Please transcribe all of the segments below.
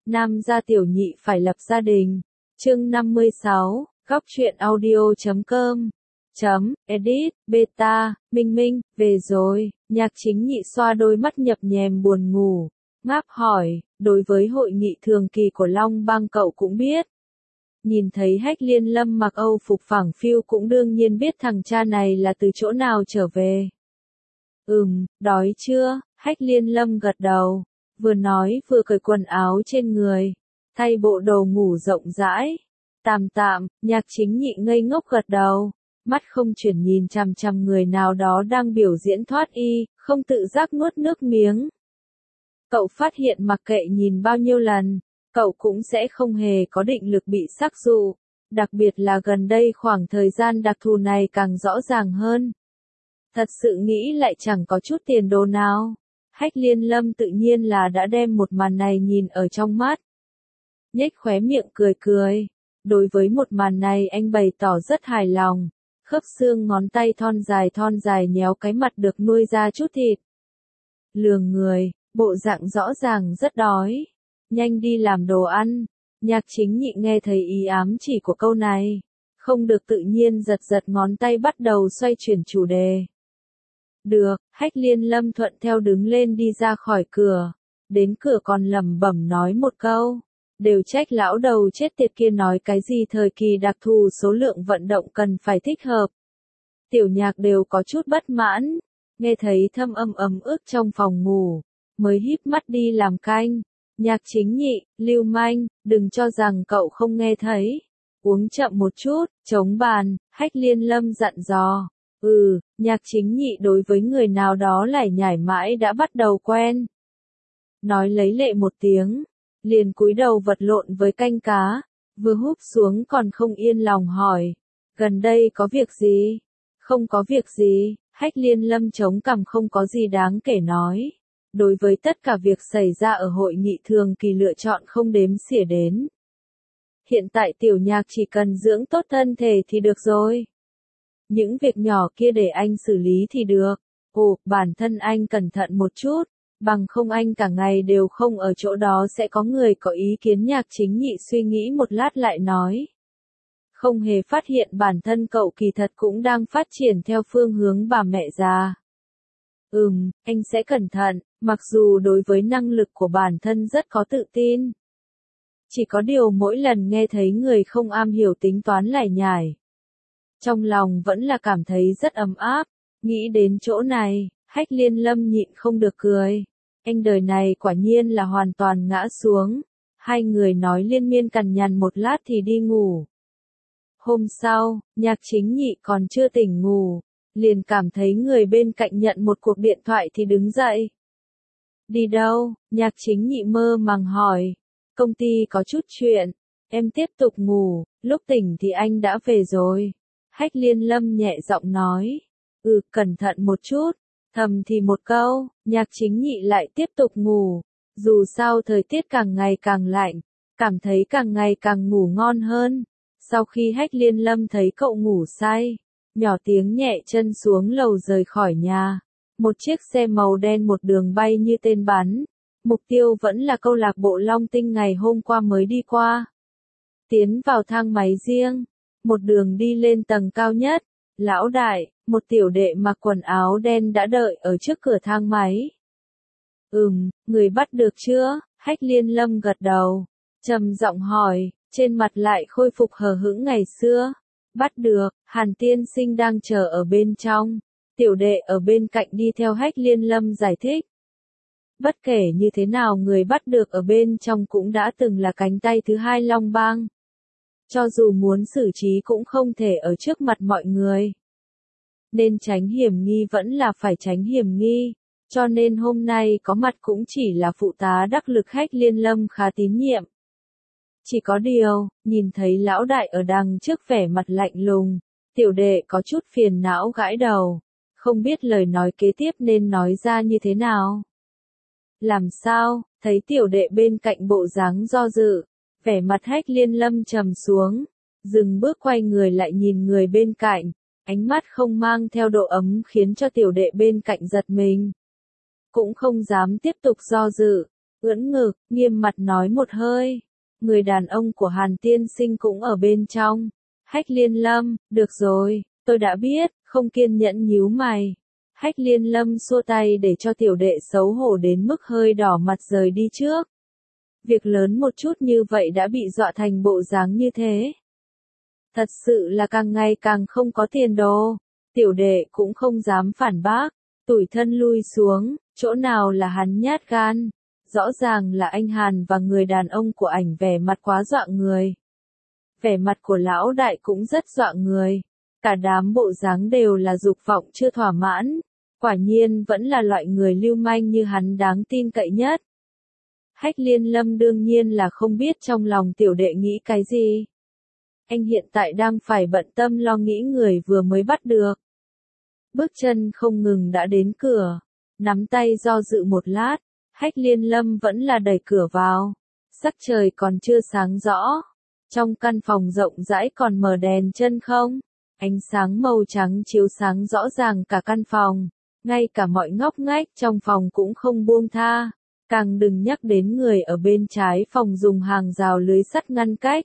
Nam gia tiểu nhị phải lập gia đình. Chương 56, góc truyện audio.com. Edit, beta, Minh Minh, về rồi. Nhạc Chính Nhị xoa đôi mắt nhập nhèm buồn ngủ, ngáp hỏi, đối với hội nghị thường kỳ của Long Bang cậu cũng biết. Nhìn thấy Hách Liên Lâm mặc Âu phục phẳng phiu cũng đương nhiên biết thằng cha này là từ chỗ nào trở về. Đói chưa? Hách Liên Lâm gật đầu, vừa nói vừa cởi quần áo trên người, thay bộ đồ ngủ rộng rãi. Tạm, Nhạc Chính Nhị ngây ngốc gật đầu, mắt không chuyển nhìn chằm chằm người nào đó đang biểu diễn thoát y, không tự giác nuốt nước miếng. Cậu phát hiện mặc kệ nhìn bao nhiêu lần, cậu cũng sẽ không hề có định lực bị sắc dụ, đặc biệt là gần đây khoảng thời gian đặc thù này càng rõ ràng hơn. Thật sự nghĩ lại chẳng có chút tiền đồ nào. Hách Liên Lâm tự nhiên là đã đem một màn này nhìn ở trong mắt. Nhếch khóe miệng cười. Đối với một màn này anh bày tỏ rất hài lòng. Khớp xương ngón tay thon dài nhéo cái mặt được nuôi ra chút thịt. Lường người, bộ dạng rõ ràng rất đói. Nhanh đi làm đồ ăn. Nhạc Chính Nhị nghe thấy ý ám chỉ của câu này, không được tự nhiên giật ngón tay bắt đầu xoay chuyển chủ đề. Được, Hách Liên Lâm thuận theo đứng lên đi ra khỏi cửa, đến cửa còn lẩm bẩm nói một câu, đều trách lão đầu chết tiệt kia nói cái gì thời kỳ đặc thù số lượng vận động cần phải thích hợp. Tiểu Nhạc đều có chút bất mãn, nghe thấy thâm âm ấm ức trong phòng ngủ, mới híp mắt đi làm canh. Nhạc Chính Nhị, lưu manh, đừng cho rằng cậu không nghe thấy. Uống chậm một chút, chống bàn, Hách Liên Lâm dặn dò. Nhạc Chính Nhị đối với người nào đó lải nhải mãi đã bắt đầu quen. Nói lấy lệ một tiếng, liền cúi đầu vật lộn với canh cá, vừa húp xuống còn không yên lòng hỏi. Gần đây có việc gì? Không có việc gì, Hách Liên Lâm chống cằm không có gì đáng kể nói. Đối với tất cả việc xảy ra ở hội nghị thường kỳ lựa chọn không đếm xỉa đến. Hiện tại Tiểu Nhạc chỉ cần dưỡng tốt thân thể thì được rồi. Những việc nhỏ kia để anh xử lý thì được. Bản thân anh cẩn thận một chút, bằng không anh cả ngày đều không ở chỗ đó sẽ có người có ý kiến. Nhạc Chính Nhị suy nghĩ một lát lại nói. Không hề phát hiện bản thân cậu kỳ thật cũng đang phát triển theo phương hướng bà mẹ già. Anh sẽ cẩn thận, mặc dù đối với năng lực của bản thân rất có tự tin. Chỉ có điều mỗi lần nghe thấy người không am hiểu tính toán lải nhải, trong lòng vẫn là cảm thấy rất ấm áp. Nghĩ đến chỗ này, Hách Liên Lâm nhịn không được cười. Anh đời này quả nhiên là hoàn toàn ngã xuống. Hai người nói liên miên cằn nhằn một lát thì đi ngủ. Hôm sau, Nhạc Chính Nhị còn chưa tỉnh ngủ, liền cảm thấy người bên cạnh nhận một cuộc điện thoại thì đứng dậy. Đi đâu? Nhạc Chính Nhị mơ màng hỏi. Công ty có chút chuyện, em tiếp tục ngủ, lúc tỉnh thì anh đã về rồi. Hách Liên Lâm nhẹ giọng nói. Cẩn thận một chút, thầm thì một câu. Nhạc Chính Nhị lại tiếp tục ngủ. Dù sao thời tiết càng ngày càng lạnh, cảm thấy càng ngày càng ngủ ngon hơn. Sau khi Hách Liên Lâm thấy cậu ngủ say, nhỏ tiếng nhẹ chân xuống lầu rời khỏi nhà. Một chiếc xe màu đen một đường bay như tên bắn. Mục tiêu vẫn là câu lạc bộ Long Tinh ngày hôm qua mới đi qua. Tiến vào thang máy riêng, một đường đi lên tầng cao nhất. Lão đại, một tiểu đệ mặc quần áo đen đã đợi ở trước cửa thang máy. Người bắt được chưa? Hách Liên Lâm gật đầu, trầm giọng hỏi, trên mặt lại khôi phục hờ hững ngày xưa. Bắt được, Hàn tiên sinh đang chờ ở bên trong. Tiểu đệ ở bên cạnh đi theo Hách Liên Lâm giải thích. Bất kể như thế nào người bắt được ở bên trong cũng đã từng là cánh tay thứ hai Long Bang. Cho dù muốn xử trí cũng không thể ở trước mặt mọi người. Nên tránh hiểm nghi vẫn là phải tránh hiểm nghi. Cho nên hôm nay có mặt cũng chỉ là phụ tá đắc lực Hách Liên Lâm khá tín nhiệm. Chỉ có điều, nhìn thấy lão đại ở đằng trước vẻ mặt lạnh lùng, tiểu đệ có chút phiền não gãi đầu, không biết lời nói kế tiếp nên nói ra như thế nào. Làm sao? Thấy tiểu đệ bên cạnh bộ dáng do dự, vẻ mặt Hách Liên Lâm trầm xuống, dừng bước quay người lại nhìn người bên cạnh, ánh mắt không mang theo độ ấm khiến cho tiểu đệ bên cạnh giật mình. Cũng không dám tiếp tục do dự. ưỡn ngực, nghiêm mặt nói một hơi. Người đàn ông của Hàn tiên sinh cũng ở bên trong. Hách Liên Lâm, được rồi, tôi đã biết, không kiên nhẫn nhíu mày. Hách Liên Lâm xua tay để cho tiểu đệ xấu hổ đến mức hơi đỏ mặt rời đi trước. Việc lớn một chút như vậy đã bị dọa thành bộ dáng như thế. Thật sự là càng ngày càng không có tiền đồ. Tiểu đệ cũng không dám phản bác, tủi thân lui xuống, chỗ nào là hắn nhát gan. Rõ ràng là anh Hàn và người đàn ông của ảnh vẻ mặt quá dọa người. Vẻ mặt của lão đại cũng rất dọa người. Cả đám bộ dáng đều là dục vọng chưa thỏa mãn. Quả nhiên vẫn là loại người lưu manh như hắn đáng tin cậy nhất. Hách Liên Lâm đương nhiên là không biết trong lòng tiểu đệ nghĩ cái gì. Anh hiện tại đang phải bận tâm lo nghĩ người vừa mới bắt được. Bước chân không ngừng đã đến cửa. Nắm tay do dự một lát. Hách Liên Lâm vẫn là đẩy cửa vào. Sắc trời còn chưa sáng rõ. Trong căn phòng rộng rãi còn mở đèn chân không. Ánh sáng màu trắng chiếu sáng rõ ràng cả căn phòng. Ngay cả mọi ngóc ngách trong phòng cũng không buông tha. Càng đừng nhắc đến người ở bên trái phòng dùng hàng rào lưới sắt ngăn cách.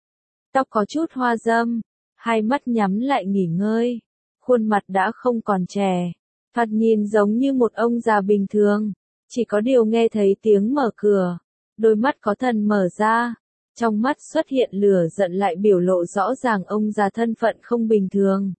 Tóc có chút hoa râm. Hai mắt nhắm lại nghỉ ngơi. Khuôn mặt đã không còn trẻ. Thoạt nhìn giống như một ông già bình thường. Chỉ có điều nghe thấy tiếng mở cửa. Đôi mắt có thần mở ra. Trong mắt xuất hiện lửa giận lại biểu lộ rõ ràng ông già thân phận không bình thường.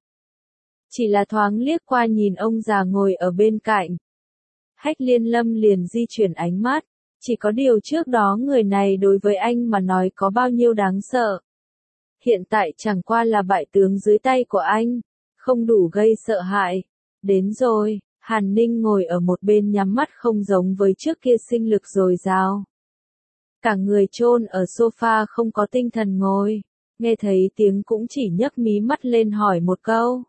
Chỉ là thoáng liếc qua nhìn ông già ngồi ở bên cạnh. Hách Liên Lâm liền di chuyển ánh mắt. Chỉ có điều trước đó người này đối với anh mà nói có bao nhiêu đáng sợ. Hiện tại chẳng qua là bại tướng dưới tay của anh. Không đủ gây sợ hãi. Đến rồi, Hàn Ninh ngồi ở một bên nhắm mắt không giống với trước kia sinh lực dồi dào. Cả người chôn ở sofa không có tinh thần ngồi. Nghe thấy tiếng cũng chỉ nhấc mí mắt lên hỏi một câu.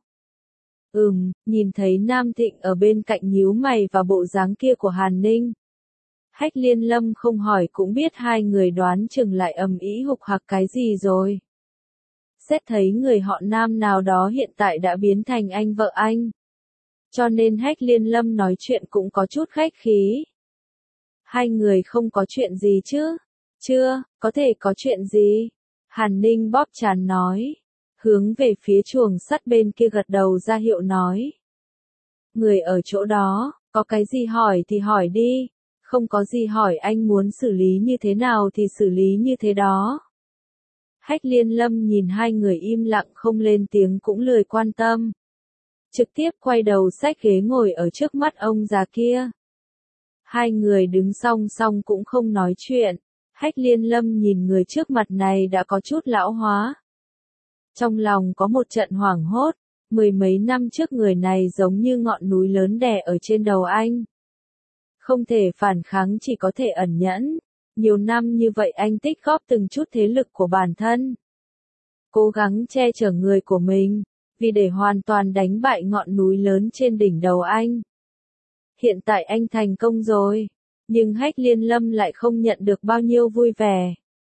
Nhìn thấy Nam Thịnh ở bên cạnh nhíu mày và bộ dáng kia của Hàn Ninh. Hách Liên Lâm không hỏi cũng biết hai người đoán chừng lại ầm ĩ hục hặc cái gì rồi. Xét thấy người họ Nam nào đó hiện tại đã biến thành anh vợ anh. Cho nên Hách Liên Lâm nói chuyện cũng có chút khách khí. Hai người không có chuyện gì chứ? Chưa, có thể có chuyện gì? Hàn Ninh bóp trán nói. Hướng về phía chuồng sắt bên kia gật đầu ra hiệu nói. Người ở chỗ đó, có cái gì hỏi thì hỏi đi. Không có gì hỏi anh muốn xử lý như thế nào thì xử lý như thế đó. Hách Liên Lâm nhìn hai người im lặng không lên tiếng cũng lười quan tâm. Trực tiếp quay đầu xách ghế ngồi ở trước mắt ông già kia. Hai người đứng song song cũng không nói chuyện. Hách Liên Lâm nhìn người trước mặt này đã có chút lão hóa. Trong lòng có một trận hoảng hốt. Mười mấy năm trước người này giống như ngọn núi lớn đè ở trên đầu anh. Không thể phản kháng chỉ có thể ẩn nhẫn. Nhiều năm như vậy anh tích góp từng chút thế lực của bản thân. Cố gắng che chở người của mình. Vì để hoàn toàn đánh bại ngọn núi lớn trên đỉnh đầu anh. Hiện tại anh thành công rồi. Nhưng Hách Liên Lâm lại không nhận được bao nhiêu vui vẻ.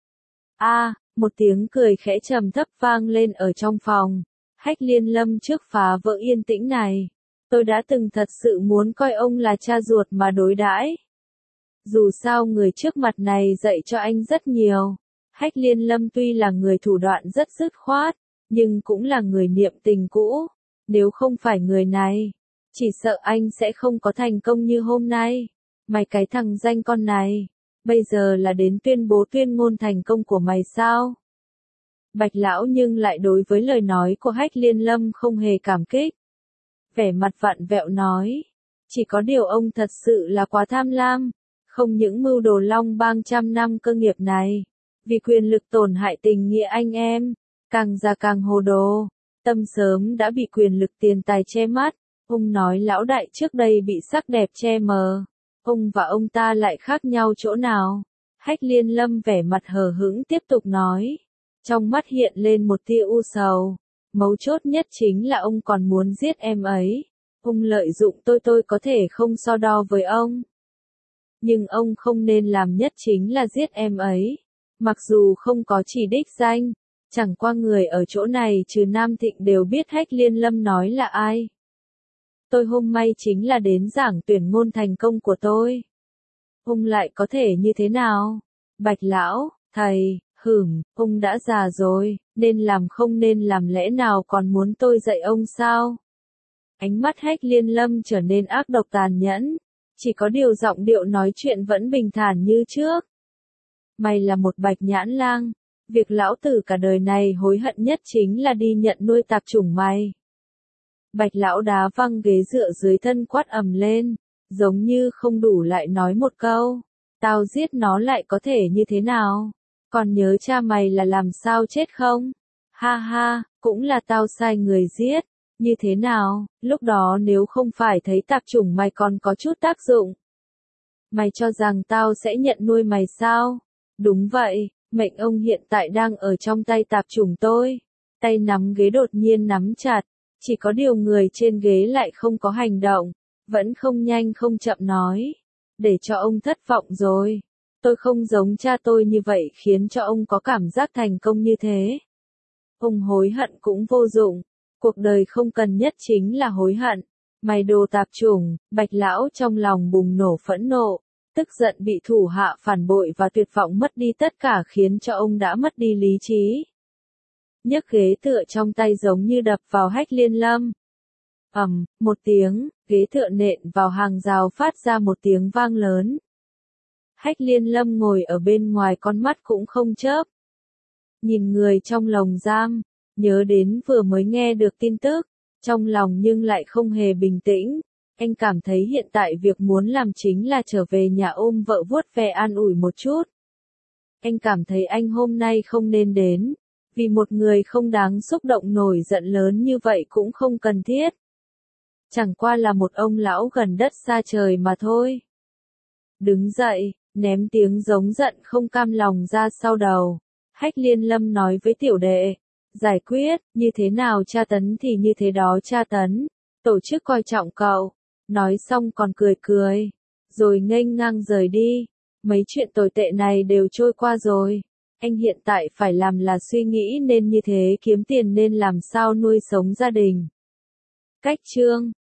Một tiếng cười khẽ trầm thấp vang lên ở trong phòng. Hách Liên Lâm trước phá vỡ yên tĩnh này. Tôi đã từng thật sự muốn coi ông là cha ruột mà đối đãi. Dù sao người trước mặt này dạy cho anh rất nhiều. Hách Liên Lâm tuy là người thủ đoạn rất dứt khoát, nhưng cũng là người niệm tình cũ. Nếu không phải người này, chỉ sợ anh sẽ không có thành công như hôm nay. Mày cái thằng danh con này, bây giờ là đến tuyên bố tuyên ngôn thành công của mày sao? Bạch lão nhưng lại đối với lời nói của Hách Liên Lâm không hề cảm kích. Vẻ mặt vặn vẹo nói, chỉ có điều ông thật sự là quá tham lam, không những mưu đồ Long Bang trăm năm cơ nghiệp này, vì quyền lực tổn hại tình nghĩa anh em, càng già càng hồ đồ, tâm sớm đã bị quyền lực tiền tài che mắt. Ông nói lão đại trước đây bị sắc đẹp che mờ, ông và ông ta lại khác nhau chỗ nào? Hách Liên Lâm vẻ mặt hờ hững tiếp tục nói, trong mắt hiện lên một tia u sầu. Mấu chốt nhất chính là ông còn muốn giết em ấy. Ông lợi dụng tôi có thể không so đo với ông. Nhưng ông không nên làm nhất chính là giết em ấy. Mặc dù không có chỉ đích danh, chẳng qua người ở chỗ này trừ Nam Thịnh đều biết Hách Liên Lâm nói là ai. Tôi hôm nay chính là đến giảng tuyển ngôn thành công của tôi. Ông lại có thể như thế nào? Bạch lão, thầy, ông đã già rồi, nên làm không nên làm, lẽ nào còn muốn tôi dạy ông sao? Ánh mắt Hách Liên Lâm trở nên ác độc tàn nhẫn, chỉ có điều giọng điệu nói chuyện vẫn bình thản như trước. Mày là một bạch nhãn lang, việc lão tử cả đời này hối hận nhất chính là đi nhận nuôi tạp chủng mày. Bạch lão đá văng ghế dựa dưới thân quát ầm lên, giống như không đủ lại nói một câu. Tao giết nó lại có thể như thế nào? Còn nhớ cha mày là làm sao chết không? Ha ha, cũng là tao sai người giết. Như thế nào, lúc đó nếu không phải thấy tạp chủng mày còn có chút tác dụng. Mày cho rằng tao sẽ nhận nuôi mày sao? Đúng vậy, mệnh ông hiện tại đang ở trong tay tạp chủng tôi. Tay nắm ghế đột nhiên nắm chặt, chỉ có điều người trên ghế lại không có hành động, vẫn không nhanh không chậm nói. Để cho ông thất vọng rồi. Tôi không giống cha tôi như vậy khiến cho ông có cảm giác thành công như thế. Ông hối hận cũng vô dụng. Cuộc đời không cần nhất chính là hối hận. Mày đồ tạp chủng, Bạch lão trong lòng bùng nổ phẫn nộ, tức giận bị thủ hạ phản bội và tuyệt vọng mất đi tất cả khiến cho ông đã mất đi lý trí. Nhấc ghế tựa trong tay giống như đập vào Hách Liên Lâm. Một tiếng, ghế tựa nện vào hàng rào phát ra một tiếng vang lớn. Hách Liên Lâm ngồi ở bên ngoài con mắt cũng không chớp. Nhìn người trong lồng giam, nhớ đến vừa mới nghe được tin tức, trong lòng nhưng lại không hề bình tĩnh. Anh cảm thấy hiện tại việc muốn làm chính là trở về nhà ôm vợ vuốt ve an ủi một chút. Anh cảm thấy anh hôm nay không nên đến, vì một người không đáng xúc động nổi giận lớn như vậy cũng không cần thiết. Chẳng qua là một ông lão gần đất xa trời mà thôi. Đứng dậy, ném tiếng giống giận không cam lòng ra sau đầu. Hách Liên Lâm nói với tiểu đệ, giải quyết, như thế nào tra tấn thì như thế đó tra tấn, tổ chức coi trọng cậu. Nói xong còn cười cười, rồi nghênh ngang rời đi. Mấy chuyện tồi tệ này đều trôi qua rồi. Anh hiện tại phải làm là suy nghĩ nên như thế kiếm tiền nên làm sao nuôi sống gia đình. Cách chương